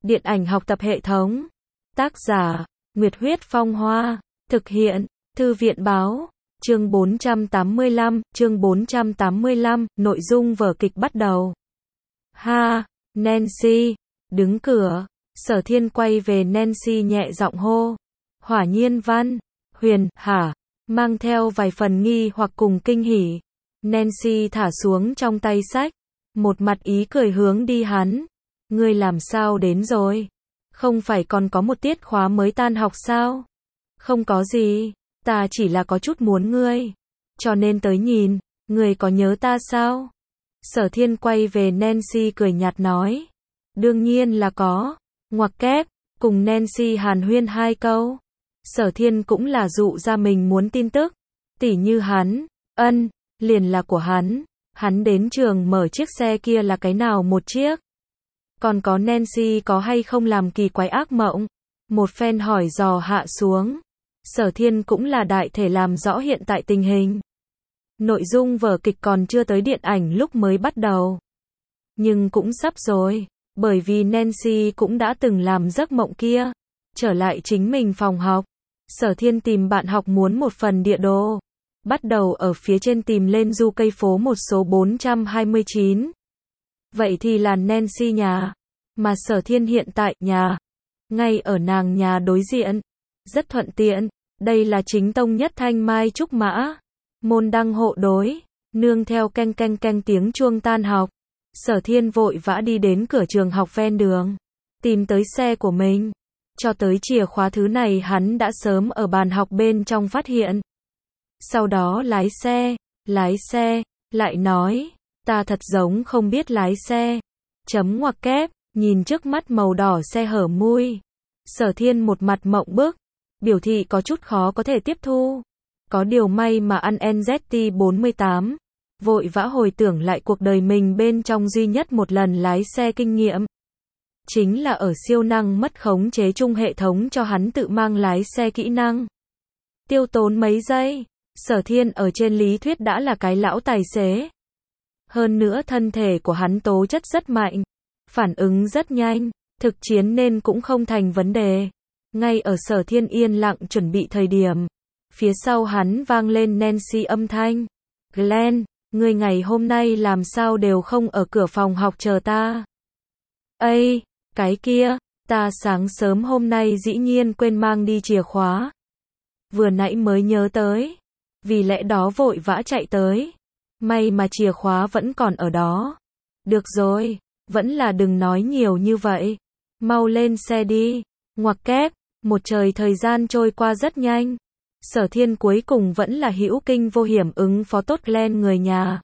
Điện ảnh học tập hệ thống. Tác giả, Nguyệt Huyết Phong Hoa. Thực hiện, Thư viện Báo. Chương 485, nội dung vở kịch bắt đầu. Ha, Nancy, đứng cửa, Sở Thiên quay về Nancy nhẹ giọng hô. Hỏa Nhiên Văn, Huyền, hả? Mang theo vài phần nghi hoặc cùng kinh hỉ. Nancy thả xuống trong tay sách, một mặt ý cười hướng đi hắn. Ngươi làm sao đến rồi? Không phải còn có một tiết khóa mới tan học sao? Không có gì, ta chỉ là có chút muốn ngươi, cho nên tới nhìn, ngươi có nhớ ta sao? Sở Thiên quay về Nancy cười nhạt nói. Đương nhiên là có. Ngoặc kép, cùng Nancy hàn huyên 2 câu. Sở Thiên cũng là dụ ra mình muốn tin tức. Tỉ như hắn, liền là của hắn đến trường mở chiếc xe kia là cái nào một chiếc. Còn có Nancy có hay không làm kỳ quái ác mộng. Một phen hỏi dò hạ xuống. Sở Thiên cũng là đại thể làm rõ hiện tại tình hình. Nội dung vở kịch còn chưa tới điện ảnh lúc mới bắt đầu. Nhưng cũng sắp rồi, bởi vì Nancy cũng đã từng làm giấc mộng kia. Trở lại chính mình phòng học. Sở Thiên tìm bạn học muốn một phần địa đồ. Bắt đầu ở phía trên tìm lên du cây phố một số 429. Vậy thì là Nancy nhà. Mà Sở Thiên hiện tại nhà. Ngay ở nàng nhà đối diện. Rất thuận tiện. Đây là chính tông nhất thanh mai trúc mã. Môn đăng hộ đối. Nương theo canh canh canh tiếng chuông tan học. Sở Thiên vội vã đi đến cửa trường học ven đường. Tìm tới xe của mình. Cho tới chìa khóa thứ này hắn đã sớm ở bàn học bên trong phát hiện. Sau đó lái xe, lại nói, ta thật giống không biết lái xe. Chấm ngoặc kép, nhìn trước mắt màu đỏ xe hở mui. Sở Thiên một mặt mộng bức, biểu thị có chút khó có thể tiếp thu. Có điều may mà ăn NZT48. Vội vã hồi tưởng lại cuộc đời mình bên trong duy nhất một lần lái xe kinh nghiệm. Chính là ở siêu năng mất khống chế chung hệ thống cho hắn tự mang lái xe kỹ năng. Tiêu tốn mấy giây, Sở Thiên ở trên lý thuyết đã là cái lão tài xế. Hơn nữa thân thể của hắn tố chất rất mạnh, phản ứng rất nhanh, thực chiến nên cũng không thành vấn đề. Ngay ở Sở Thiên yên lặng chuẩn bị thời điểm, phía sau hắn vang lên Nancy âm thanh. Glenn, ngươi ngày hôm nay làm sao đều không ở cửa phòng học chờ ta? Ây, cái kia, ta sáng sớm hôm nay dĩ nhiên quên mang đi chìa khóa. Vừa nãy mới nhớ tới, vì lẽ đó vội vã chạy tới. May mà chìa khóa vẫn còn ở đó. Được rồi, vẫn là đừng nói nhiều như vậy. Mau lên xe đi. Ngoặc kép, một trời thời gian trôi qua rất nhanh. Sở Thiên cuối cùng vẫn là hữu kinh vô hiểm ứng phó tốt Glenn người nhà.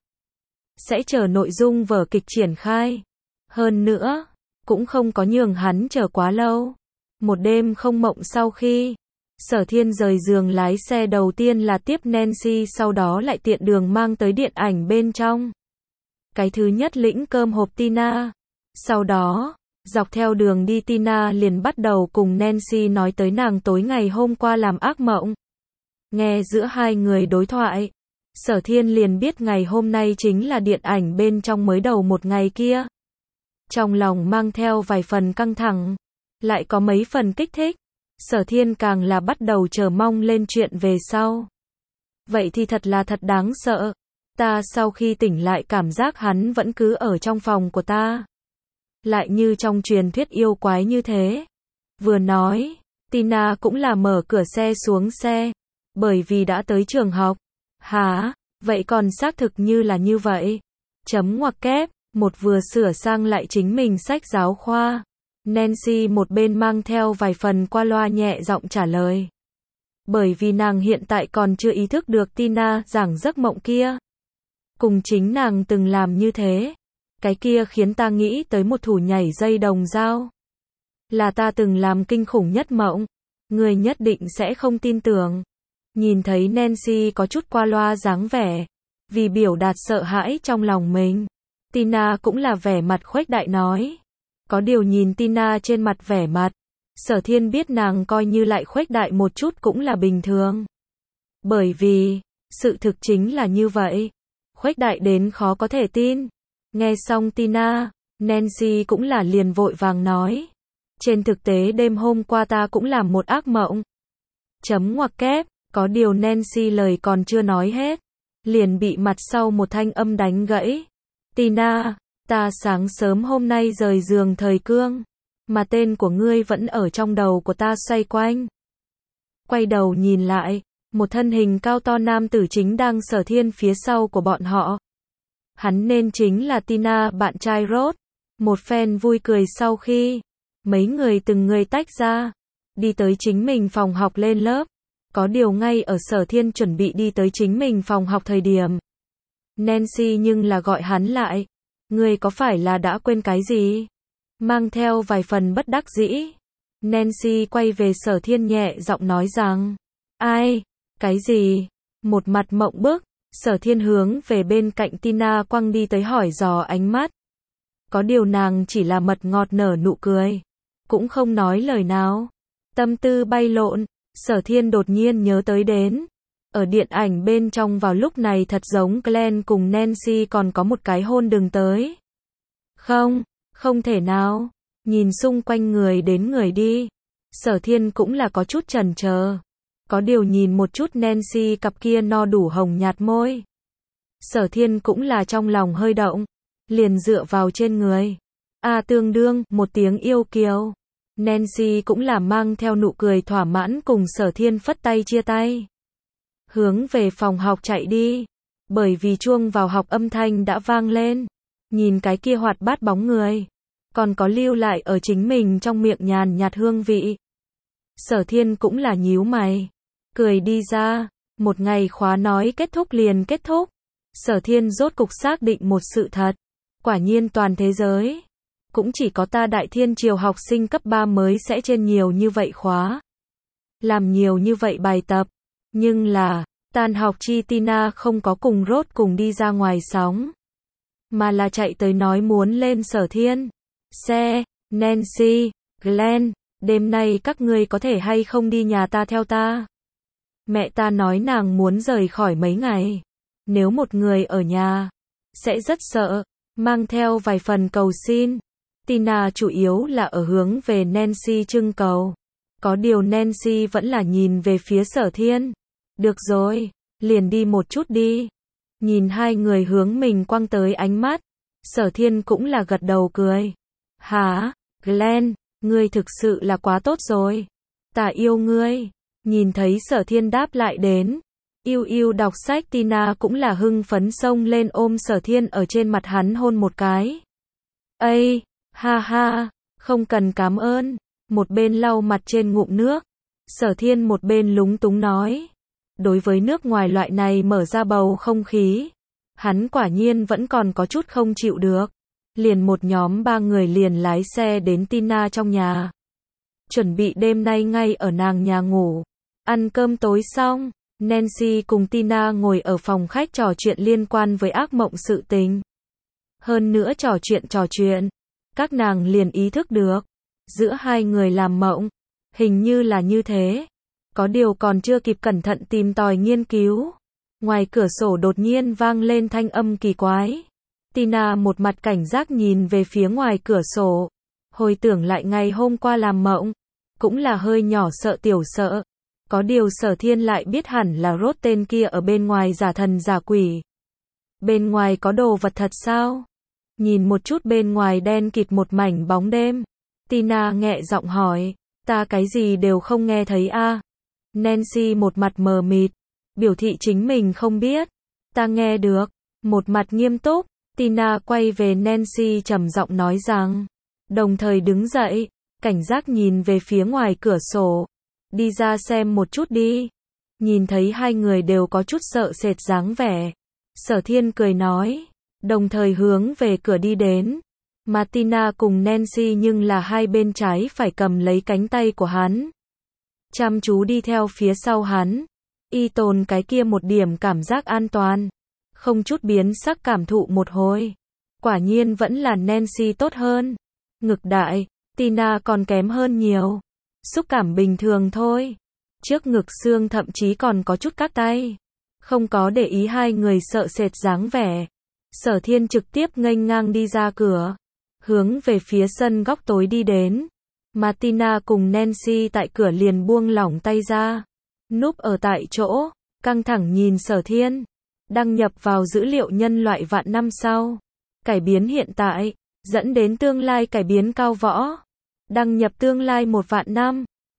Sẽ chờ nội dung vở kịch triển khai. Hơn nữa, cũng không có nhường hắn chờ quá lâu. Một đêm không mộng sau khi Sở Thiên rời giường lái xe đầu tiên là tiếp Nancy, sau đó lại tiện đường mang tới điện ảnh bên trong. Cái thứ nhất lĩnh cơm hộp Tina. Sau đó, dọc theo đường đi Tina liền bắt đầu cùng Nancy nói tới nàng tối ngày hôm qua làm ác mộng. Nghe giữa hai người đối thoại, Sở Thiên liền biết ngày hôm nay chính là điện ảnh bên trong mới đầu một ngày kia. Trong lòng mang theo vài phần căng thẳng, lại có mấy phần kích thích. Sở Thiên càng là bắt đầu chờ mong lên chuyện về sau. Vậy thì thật là thật đáng sợ. Ta sau khi tỉnh lại cảm giác hắn vẫn cứ ở trong phòng của ta. Lại như trong truyền thuyết yêu quái như thế. Vừa nói, Tina cũng là mở cửa xe xuống xe. Bởi vì đã tới trường học. Hả? Vậy còn xác thực như là như vậy. Chấm ngoặc kép, một vừa sửa sang lại chính mình sách giáo khoa. Nancy một bên mang theo vài phần qua loa nhẹ giọng trả lời. Bởi vì nàng hiện tại còn chưa ý thức được Tina giảng giấc mộng kia. Cùng chính nàng từng làm như thế. Cái kia khiến ta nghĩ tới một thủ nhảy dây đồng dao. Là ta từng làm kinh khủng nhất mộng. Người nhất định sẽ không tin tưởng. Nhìn thấy Nancy có chút qua loa dáng vẻ. Vì biểu đạt sợ hãi trong lòng mình. Tina cũng là vẻ mặt khuếch đại nói. Có điều nhìn Tina trên mặt vẻ mặt. Sở Thiên biết nàng coi như lại khuếch đại một chút cũng là bình thường. Bởi vì, sự thực chính là như vậy. Khuếch đại đến khó có thể tin. Nghe xong Tina, Nancy cũng là liền vội vàng nói. Trên thực tế đêm hôm qua ta cũng làm một ác mộng. Chấm ngoặc kép, có điều Nancy lời còn chưa nói hết. Liền bị mặt sau một thanh âm đánh gãy. Tina, ta sáng sớm hôm nay rời giường thời cương. Mà tên của ngươi vẫn ở trong đầu của ta xoay quanh. Quay đầu nhìn lại, một thân hình cao to nam tử chính đang Sở Thiên phía sau của bọn họ. Hắn nên chính là Tina bạn trai Rốt. Một phen vui cười sau khi mấy người từng người tách ra, đi tới chính mình phòng học lên lớp. Có điều ngay ở Sở Thiên chuẩn bị đi tới chính mình phòng học thời điểm, Nancy nhưng là gọi hắn lại. Ngươi có phải là đã quên cái gì? Mang theo vài phần bất đắc dĩ, Nancy quay về Sở Thiên nhẹ giọng nói rằng, ai? Cái gì? Một mặt mộng bức, Sở Thiên hướng về bên cạnh Tina quăng đi tới hỏi dò ánh mắt. Có điều nàng chỉ là mật ngọt nở nụ cười, cũng không nói lời nào. Tâm tư bay lộn, Sở Thiên đột nhiên nhớ tới đến. Ở điện ảnh bên trong vào lúc này thật giống Glenn cùng Nancy còn có một cái hôn đường tới. Không, không thể nào. Nhìn xung quanh người đến người đi, Sở Thiên cũng là có chút chần chờ. Có điều nhìn một chút Nancy cặp kia no đủ hồng nhạt môi, Sở Thiên cũng là trong lòng hơi động, liền dựa vào trên người. Tương đương, một tiếng yêu kiều. Nancy cũng là mang theo nụ cười thỏa mãn cùng Sở Thiên phất tay chia tay. Hướng về phòng học chạy đi. Bởi vì chuông vào học âm thanh đã vang lên. Nhìn cái kia hoạt bát bóng người, còn có lưu lại ở chính mình trong miệng nhàn nhạt hương vị. Sở Thiên cũng là nhíu mày, cười đi ra. Một ngày khóa nói kết thúc liền kết thúc. Sở Thiên rốt cục xác định một sự thật. Quả nhiên toàn thế giới cũng chỉ có ta Đại Thiên Triều học sinh cấp 3 mới sẽ trên nhiều như vậy khóa, làm nhiều như vậy bài tập. Nhưng là, tan học chi Tina không có cùng Rốt cùng đi ra ngoài sóng, mà là chạy tới nói muốn lên Sở Thiên. Xe, Nancy, Glenn, đêm nay các ngươi có thể hay không đi nhà ta theo ta? Mẹ ta nói nàng muốn rời khỏi mấy ngày. Nếu một người ở nhà, sẽ rất sợ, mang theo vài phần cầu xin. Tina chủ yếu là ở hướng về Nancy trưng cầu. Có điều Nancy vẫn là nhìn về phía Sở Thiên. Được rồi, liền đi một chút đi. Nhìn hai người hướng mình quăng tới ánh mắt, Sở Thiên cũng là gật đầu cười. Hả, Glenn, ngươi thực sự là quá tốt rồi. Ta yêu ngươi. Nhìn thấy Sở Thiên đáp lại đến. Yêu yêu đọc sách Tina cũng là hưng phấn xông lên ôm Sở Thiên ở trên mặt hắn hôn một cái. Ây, ha ha, không cần cảm ơn. Một bên lau mặt trên ngụm nước, Sở Thiên một bên lúng túng nói. Đối với nước ngoài loại này mở ra bầu không khí, hắn quả nhiên vẫn còn có chút không chịu được. Liền một nhóm 3 người liền lái xe đến Tina trong nhà. Chuẩn bị đêm nay ngay ở nàng nhà ngủ. Ăn cơm tối xong, Nancy cùng Tina ngồi ở phòng khách trò chuyện liên quan với ác mộng sự tình. Hơn nữa trò chuyện, các nàng liền ý thức được, giữa hai người làm mộng, hình như là như thế. Có điều còn chưa kịp cẩn thận tìm tòi nghiên cứu, ngoài cửa sổ đột nhiên vang lên thanh âm kỳ quái. Tina một mặt cảnh giác nhìn về phía ngoài cửa sổ, hồi tưởng lại ngày hôm qua làm mộng, cũng là hơi nhỏ sợ tiểu sợ. Có điều Sở Thiên lại biết hẳn là Rốt tên kia ở bên ngoài giả thần giả quỷ. Bên ngoài có đồ vật thật sao? Nhìn một chút bên ngoài đen kịt một mảnh bóng đêm, Tina nhẹ giọng hỏi, ta cái gì đều không nghe thấy a. Nancy một mặt mờ mịt, biểu thị chính mình không biết. Ta nghe được. Một mặt nghiêm túc, Tina quay về Nancy trầm giọng nói rằng, đồng thời đứng dậy, cảnh giác nhìn về phía ngoài cửa sổ. Đi ra xem một chút đi. Nhìn thấy hai người đều có chút sợ sệt dáng vẻ, Sở Thiên cười nói, đồng thời hướng về cửa đi đến. Mà Tina cùng Nancy nhưng là hai bên trái phải cầm lấy cánh tay của hắn, chăm chú đi theo phía sau hắn, y tồn cái kia một điểm cảm giác an toàn, không chút biến sắc cảm thụ một hồi. Quả nhiên vẫn là Nancy tốt hơn. Ngực đại, Tina còn kém hơn nhiều. Xúc cảm bình thường thôi. Trước ngực xương thậm chí còn có chút các tay. Không có để ý hai người sợ sệt dáng vẻ. Sở Thiên trực tiếp nghênh ngang đi ra cửa, hướng về phía sân góc tối đi đến. Martina cùng Nancy tại cửa liền buông lỏng tay ra. Núp ở tại chỗ, căng thẳng nhìn Sở Thiên. Đăng nhập vào dữ liệu nhân loại vạn năm sau. Cải biến hiện tại, dẫn đến tương lai cải biến cao võ. Đăng nhập tương lai 1 vạn năm.